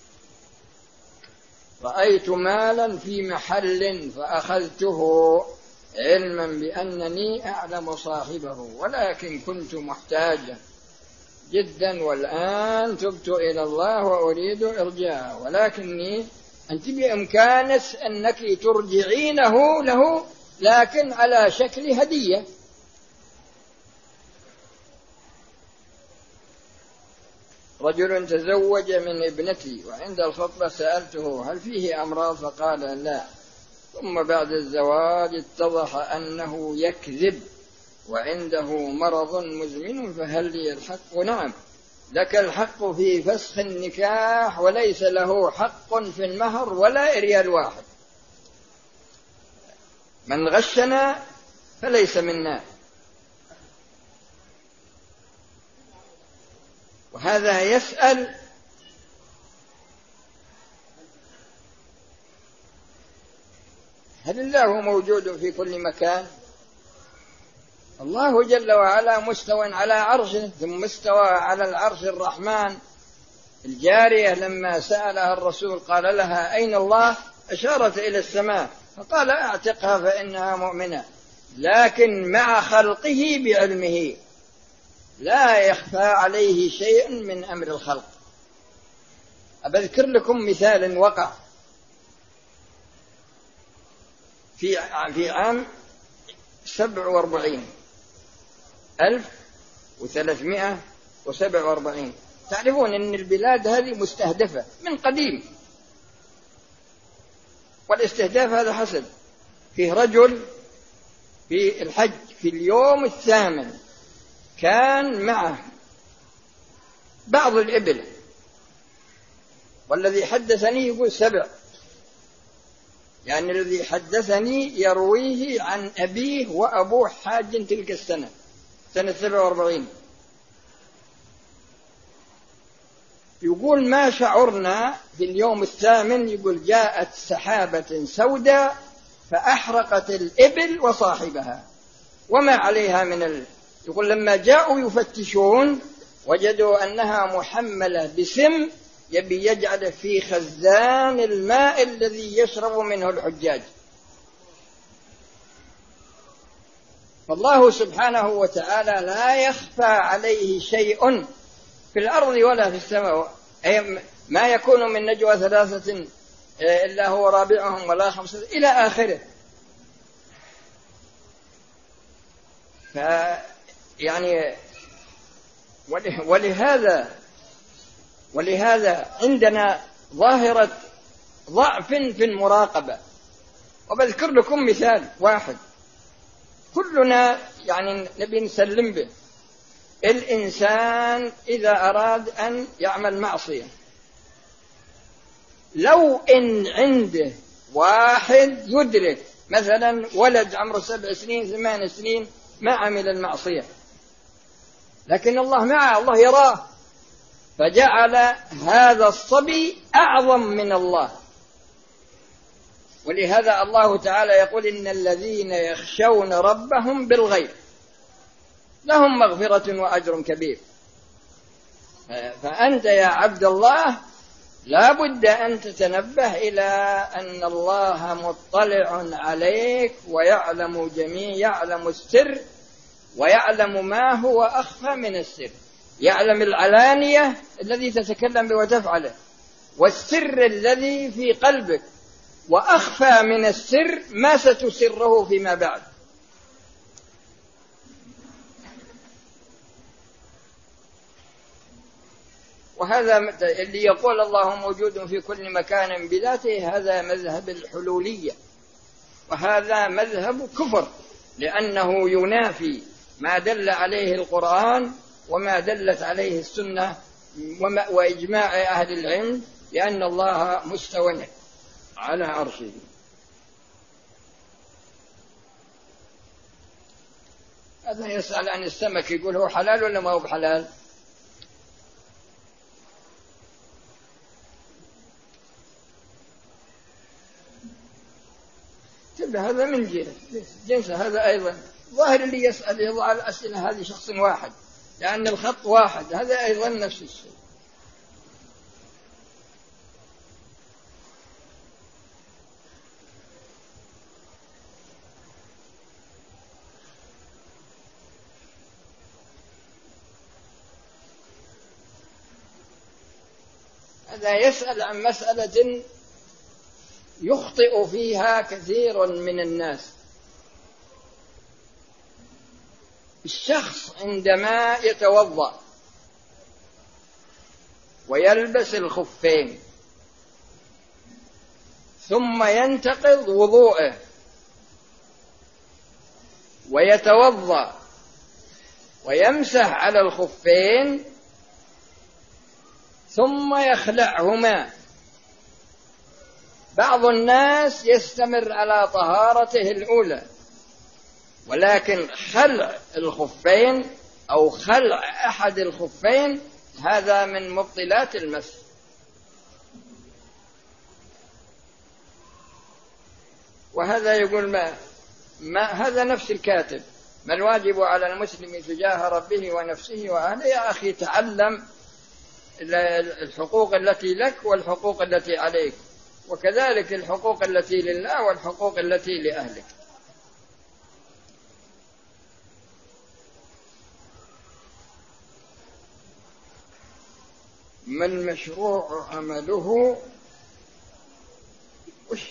رأيت مالا في محل فأخذته علما بأنني أعلم صاحبه، ولكن كنت محتاجا جدا، والآن تبت إلى الله وأريد إرجاعه، ولكني أنت بإمكانك أنك ترجعينه له، لكن على شكل هدية. رجل تزوج من ابنتي وعند الخطبة سألته هل فيه أمراض؟ فقال لا. ثم بعد الزواج اتضح أنه يكذب وعنده مرض مزمن، فهل لي الحق؟ نعم لك الحق في فسخ النكاح، وليس له حق في المهر ولا ريال واحد. من غشنا فليس منا. وهذا يسأل هل الله موجود في كل مكان؟ الله جل وعلا مستوى على عرشه، ثم استوى على العرش الرحمن. الجارية لما سألها الرسول قال لها أين الله؟ أشارت إلى السماء فقال أعتقها فإنها مؤمنة، لكن مع خلقه بعلمه لا يخفى عليه شيء من أمر الخلق. أذكر لكم مثال وقع في في عام سبع وأربعين ألف وثلاثمائة وسبع وأربعين. تعرفون أن البلاد هذه مستهدفة من قديم، والاستهداف هذا حسد. فيه رجل في الحج في اليوم الثامن كان معه بعض الإبل، والذي حدثني يقول سبع، يعني الذي حدثني يرويه عن أبيه وأبوه حاج تلك السنة سنة سبع وأربعين. يقول ما شعرنا في اليوم الثامن، يقول جاءت سحابة سوداء فأحرقت الإبل وصاحبها وما عليها من ال... يقول لما جاءوا يفتشون وجدوا أنها محملة بسم يبي يجعل في خزان الماء الذي يشرب منه الحجاج. فالله سبحانه وتعالى لا يخفى عليه شيء في الأرض ولا في السماء، أي ما يكون من نجوى ثلاثة إلا هو رابعهم ولا خمسة إلى آخره. فيعني ولهذا ولهذا عندنا ظاهرة ضعف في المراقبة. وبذكر لكم مثال واحد كلنا يعني نبي نسلم به. الإنسان إذا أراد أن يعمل معصية، لو إن عنده واحد يدرك مثلا ولد عمره سبع سنين ثمان سنين ما عمل المعصية، لكن الله معه، الله يراه، فجعل هذا الصبي أعظم من الله. ولهذا الله تعالى يقول إن الذين يخشون ربهم بالغيب لهم مغفرة وأجر كبير. فأنت يا عبد الله لا بد أن تتنبه إلى أن الله مطلع عليك ويعلم جميع، يعلم السر ويعلم ما هو أخفى من السر، يعلم العلانية الذي تتكلم به وتفعله، والسر الذي في قلبك، وأخفى من السر ما ستسره فيما بعد. وهذا اللي يقول الله موجود في كل مكان بذاته هذا مذهب الحلولية، وهذا مذهب كفر، لأنه ينافي ما دل عليه القرآن وما دلت عليه السنة وإجماع أهل العلم، لأن الله مستوى على عرشه. هذا يسأل عن السمك يقول هو حلال ولا ما هو بحلال؟ هذا من جنس جنس هذا أيضا. ظاهر اللي يسأل يضع الأسئلة هذه شخص واحد، لأن الخط واحد، هذا أيضا نفس الشيء. هذا يسأل عن مسألة يخطئ فيها كثير من الناس. الشخص عندما يتوضأ ويلبس الخفين ثم ينتقض وضوءه ويتوضأ ويمسح على الخفين ثم يخلعهما، بعض الناس يستمر على طهارته الأولى، ولكن خلع الخفين أو خلع أحد الخفين هذا من مبطلات المسح. وهذا يقول ما, ما هذا نفس الكاتب، ما الواجب على المسلم تجاه ربه ونفسه وأهله؟ يا أخي تعلم الحقوق التي لك والحقوق التي عليك، وكذلك الحقوق التي لله والحقوق التي لأهلك. ما المشروع عمله؟ وش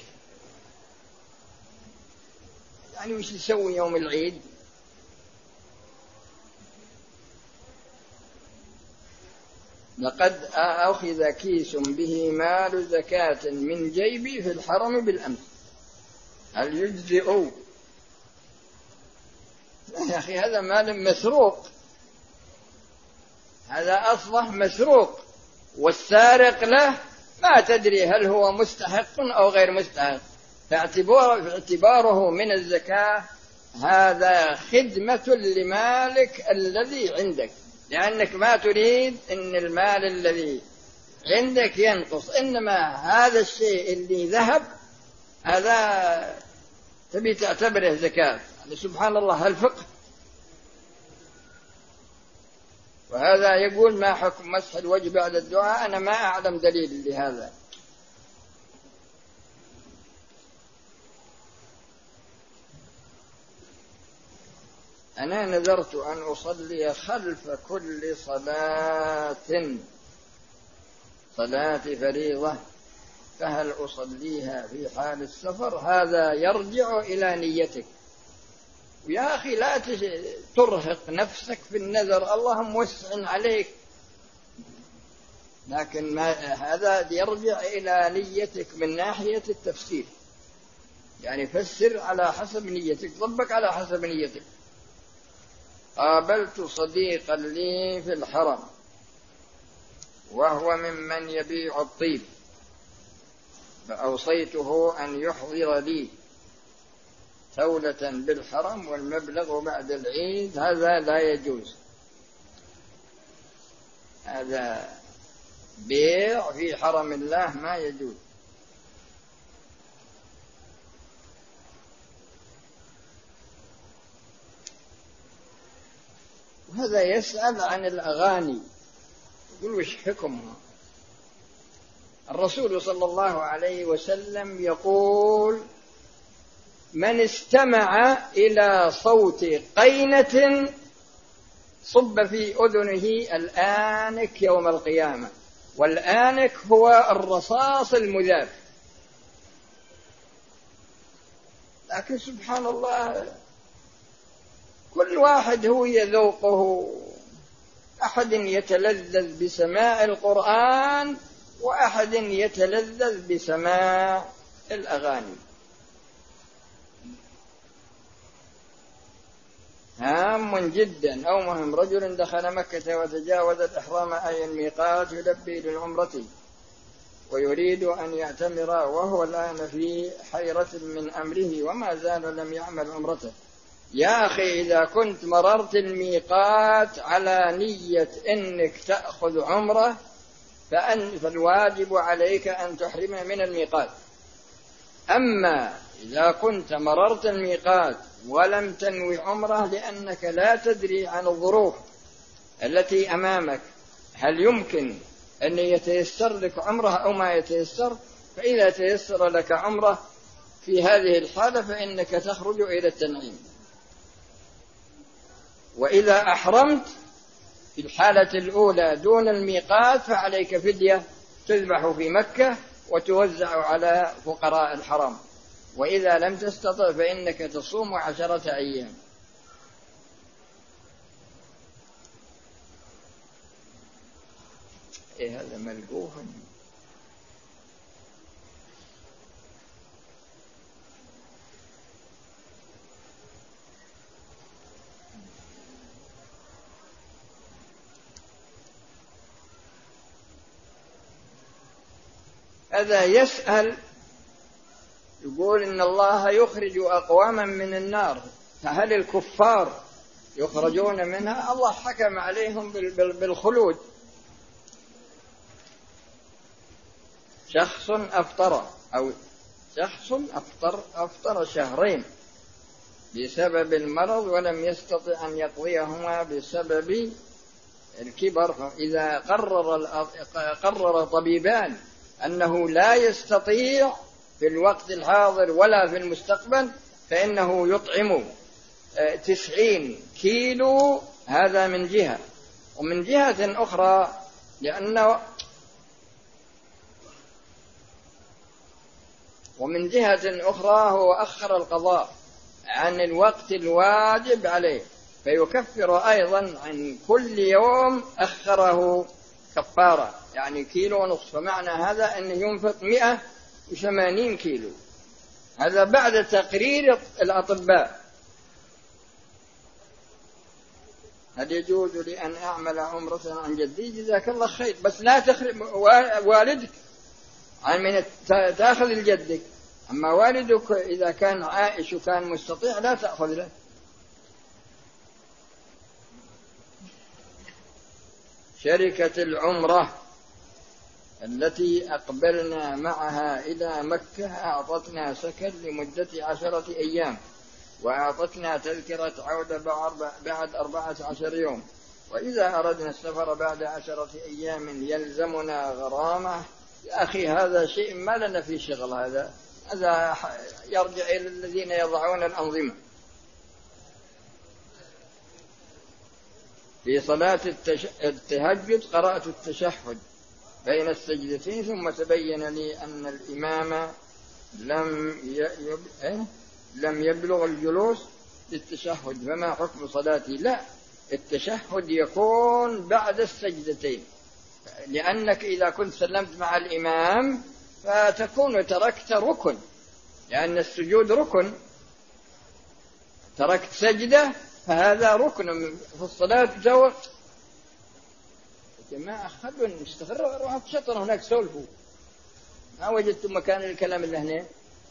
يعني وش يسوي يوم العيد؟ لقد أخذ كيس به مال زكاة من جيبي في الحرم بالأمس، هل يجزئ؟ لا يا أخي، هذا مال مسروق، هذا أصبح مسروق، والسارق له ما تدري هل هو مستحق أو غير مستحق، فاعتباره من الزكاة هذا خدمة لمالك الذي عندك، لأنك ما تريد أن المال الذي عندك ينقص، إنما هذا الشيء اللي ذهب هذا تبي تعتبره زكاة. سبحان الله الفقه. وهذا يقول ما حكم مسح الوجه بعد الدعاء؟ أنا ما أعلم دليل لهذا. أنا نذرت أن أصلي خلف كل صلاة صلاة فريضة، فهل أصليها في حال السفر؟ هذا يرجع إلى نيتك. يا أخي لا ترهق نفسك في النذر، الله موسع عليك، لكن ما هذا يرجع إلى نيتك من ناحية التفسير، يعني فسر على حسب نيتك، طبق على حسب نيتك. قابلت صديقا لي في الحرم وهو ممن يبيع الطيب، فأوصيته أن يحضر لي ثولة بالحرم والمبلغ بعد العيد، هذا لا يجوز، هذا بيع في حرم الله ما يجوز. وهذا يسأل عن الأغاني، يقول وش حكمها؟ الرسول صلى الله عليه وسلم يقول من استمع إلى صوت قينة صب في أذنه الآنك يوم القيامة، والآنك هو الرصاص المذاب. لكن سبحان الله كل واحد هو يذوقه، أحد يتلذذ بسماع القرآن وأحد يتلذذ بسماع الأغاني. هام جدا أو مهم، رجل دخل مكة وتجاوز الإحرام أي الميقات يلبي للعمرة ويريد أن يعتمر وهو الآن في حيرة من أمره وما زال لم يعمل عمرته. يا أخي إذا كنت مررت الميقات على نية أنك تأخذ عمرة فأن فالواجب عليك أن تحرم من الميقات. أما إذا كنت مررت الميقات ولم تنوي عمرة لأنك لا تدري عن الظروف التي أمامك، هل يمكن أن يتيسر لك عمرة أو ما يتيسر، فإذا تيسر لك عمرة في هذه الحالة فإنك تخرج إلى التنعيم. وإذا أحرمت في الحالة الأولى دون الميقات فعليك فدية تذبح في مكة وتوزع على فقراء الحرم، وإذا لم تستطع فإنك تصوم عشرة أيام. إيه هذا ملقوه؟ هذا يسأل يقول إن الله يخرج أقواما من النار، فهل الكفار يخرجون منها؟ الله حكم عليهم بالخلود. شخص أفطر أو شخص أفطر أفطر شهرين بسبب المرض ولم يستطع أن يقضيهما بسبب الكبر، فإذا قرر قرر طبيبان أنه لا يستطيع في الوقت الحاضر ولا في المستقبل، فإنه يطعم تسعين كيلو. هذا من جهة. ومن جهة أخرى لأنه ومن جهة أخرى هو أخر القضاء عن الوقت الواجب عليه، فيكفر أيضا عن كل يوم أخره كفارة، يعني كيلو ونصف. فمعنى هذا أنه ينفق مئة وثمانين كيلو. هذا بعد تقرير الأطباء. هل يجوز لي أن أعمل عمرة عن جدي؟ جزاك الله خير، بس لا تخرب والدك عن من تأخذ الجدك. أما والدك إذا كان عائش وكان مستطيع لا تأخذ له. شركة العمرة التي أقبلنا معها إلى مكة أعطتنا سكن لمدة عشرة أيام، وأعطتنا تذكرة عودة بعد أربعة عشر يوم، وإذا أردنا السفر بعد عشرة أيام يلزمنا غرامة. يا أخي هذا شيء ما لنا في شغل. هذا هذا يرجع إلى الذين يضعون الأنظمة. في صلاة التهجد قرأت التشهد بين السجدتين، ثم تبين لي أن الإمام لم يب... لم يبلغ الجلوس للتشهد، فما حكم صلاتي؟ لا، التشهد يكون بعد السجدتين، لأنك إذا كنت سلمت مع الإمام فتكون تركت ركن، لأن السجود ركن. تركت سجدة فهذا ركن في الصلاة. جواب يا جماعة خلوا نستغروا، روحوا تشطروا هناك سولفوا، ما وجدتم مكان الكلام اللي هنا.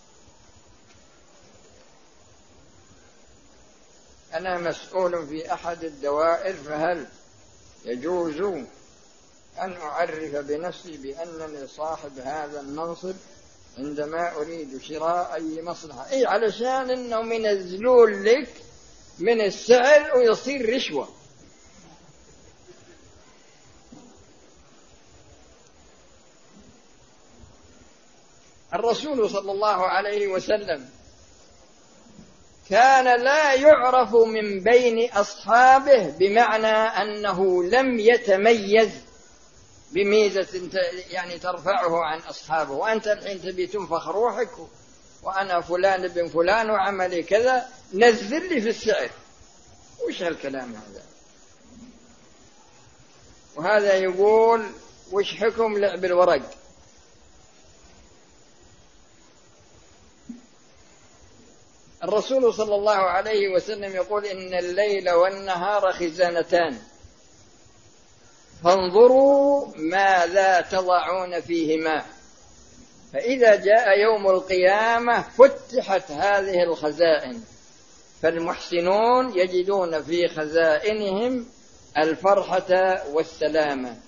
أنا مسؤول في أحد الدوائر، فهل يجوز أن أعرف بنفسي بأنني صاحب هذا المنصب عندما أريد شراء أي مصلحة؟ إيه، علشان إنه ينزلون لك من السعر ويصير رشوة. الرسول صلى الله عليه وسلم كان لا يعرف من بين أصحابه، بمعنى أنه لم يتميز بميزة يعني ترفعه عن أصحابه. وأنت الحين تبي تنفخ روحك وأنا فلان بن فلان وعملي كذا، نزل لي في السعر. وش هالكلام هذا؟ وهذا يقول وش حكم لعب الورق؟ الرسول صلى الله عليه وسلم يقول إن الليل والنهار خزانتان، فانظروا ماذا تضعون فيهما، فإذا جاء يوم القيامة فتحت هذه الخزائن، فالمحسنون يجدون في خزائنهم الفرحة والسلامة،